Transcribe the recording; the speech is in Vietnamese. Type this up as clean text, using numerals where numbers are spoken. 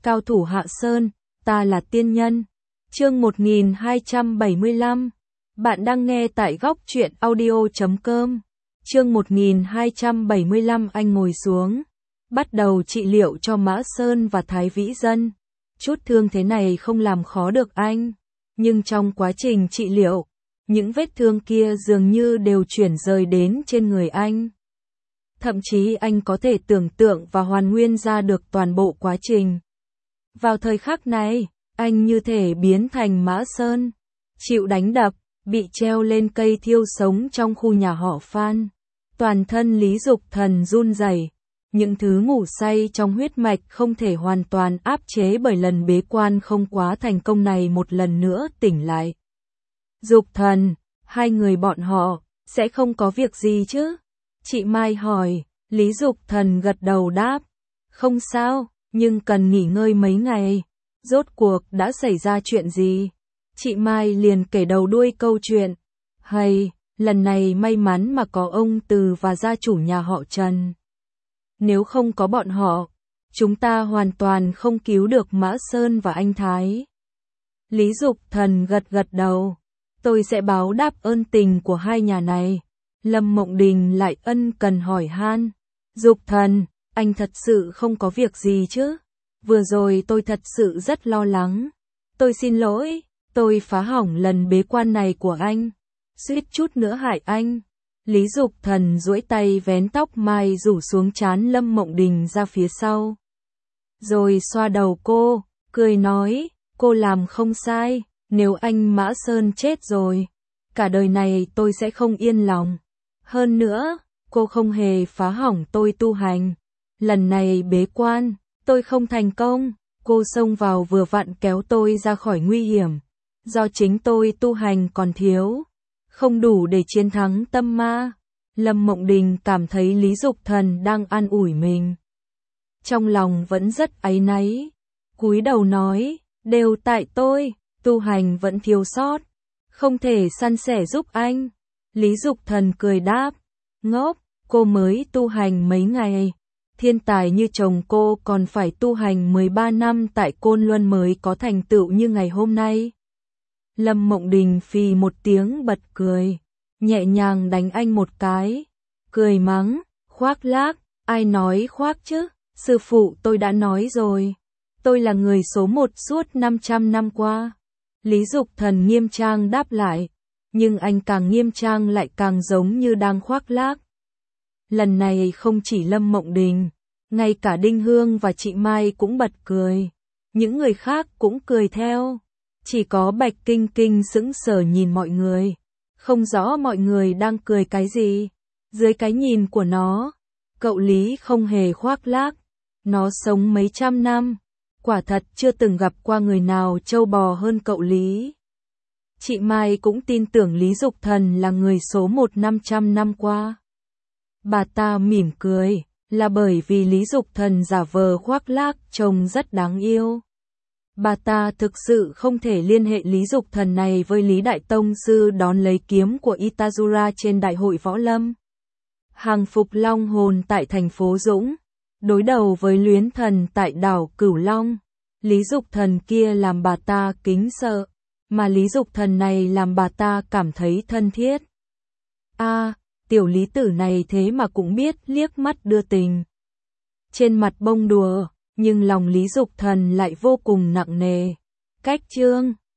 Cao thủ Hạ Sơn, ta là tiên nhân. Chương 1275. Bạn đang nghe tại góc truyện audio.com. Chương 1275. Anh ngồi xuống, bắt đầu trị liệu cho Mã Sơn và Thái Vĩ Dân. Chút thương thế này không làm khó được anh, nhưng trong quá trình trị liệu, những vết thương kia dường như đều chuyển rời đến trên người anh. Thậm chí anh có thể tưởng tượng và hoàn nguyên ra được toàn bộ quá trình. Vào thời khắc này, anh như thể biến thành Mã Sơn, chịu đánh đập, bị treo lên cây thiêu sống trong khu nhà họ Phan. Toàn thân Lý Dục Thần run rẩy, những thứ ngủ say trong huyết mạch không thể hoàn toàn áp chế bởi lần bế quan không quá thành công này một lần nữa tỉnh lại. Dục Thần, hai người bọn họ, sẽ không có việc gì chứ? Chị Mai hỏi. Lý Dục Thần gật đầu đáp, không sao, nhưng cần nghỉ ngơi mấy ngày. Rốt cuộc đã xảy ra chuyện gì? Chị Mai liền kể đầu đuôi câu chuyện. Hay, lần này may mắn mà có ông Từ và gia chủ nhà họ Trần. Nếu không có bọn họ, chúng ta hoàn toàn không cứu được Mã Sơn và anh Thái. Lý Dục Thần gật đầu. Tôi sẽ báo đáp ơn tình của hai nhà này. Lâm Mộng Đình lại ân cần hỏi han. Dục Thần, anh thật sự không có việc gì chứ? Vừa rồi tôi thật sự rất lo lắng. Tôi xin lỗi, tôi phá hỏng lần bế quan này của anh. Suýt chút nữa hại anh. Lý Dục Thần duỗi tay vén tóc mai rủ xuống trán Lâm Mộng Đình ra phía sau. Rồi xoa đầu cô, cười nói, cô làm không sai, nếu anh Mã Sơn chết rồi, cả đời này tôi sẽ không yên lòng. Hơn nữa, cô không hề phá hỏng tôi tu hành. Lần này bế quan, tôi không thành công, cô xông vào vừa vặn kéo tôi ra khỏi nguy hiểm. Do chính tôi tu hành còn thiếu, không đủ để chiến thắng tâm ma. Lâm Mộng Đình cảm thấy Lý Dục Thần đang an ủi mình. Trong lòng vẫn rất áy náy. Cúi đầu nói, đều tại tôi, tu hành vẫn thiếu sót, không thể san sẻ giúp anh. Lý Dục Thần cười đáp, ngốc, cô mới tu hành mấy ngày. Thiên tài như chồng cô còn phải tu hành 13 năm tại Côn Luân mới có thành tựu như ngày hôm nay. Lâm Mộng Đình phì một tiếng bật cười, nhẹ nhàng đánh anh một cái, cười mắng, khoác lác, ai nói khoác chứ, sư phụ tôi đã nói rồi, tôi là người số một suốt 500 năm qua. Lý Dục Thần nghiêm trang đáp lại, nhưng anh càng nghiêm trang lại càng giống như đang khoác lác. Lần này không chỉ Lâm Mộng Đình, ngay cả Đinh Hương và chị Mai cũng bật cười, những người khác cũng cười theo. Chỉ có Bạch Kinh Kinh sững sờ nhìn mọi người, không rõ mọi người đang cười cái gì. Dưới cái nhìn của nó, cậu Lý không hề khoác lác, nó sống mấy trăm năm, quả thật chưa từng gặp qua người nào trâu bò hơn cậu Lý. Chị Mai cũng tin tưởng Lý Dục Thần là người số một 500 năm qua. Bà ta mỉm cười, là bởi vì Lý Dục Thần giả vờ khoác lác trông rất đáng yêu. Bà ta thực sự không thể liên hệ Lý Dục Thần này với Lý Đại Tông Sư đón lấy kiếm của Itazura trên Đại hội Võ Lâm. Hàng phục Long Hồn tại thành phố Dũng, đối đầu với Luyến Thần tại đảo Cửu Long. Lý Dục Thần kia làm bà ta kính sợ, mà Lý Dục Thần này làm bà ta cảm thấy thân thiết. Tiểu Lý tử này thế mà cũng biết liếc mắt đưa tình. Trên mặt bông đùa, nhưng lòng Lý Dục Thần lại vô cùng nặng nề. Cách chương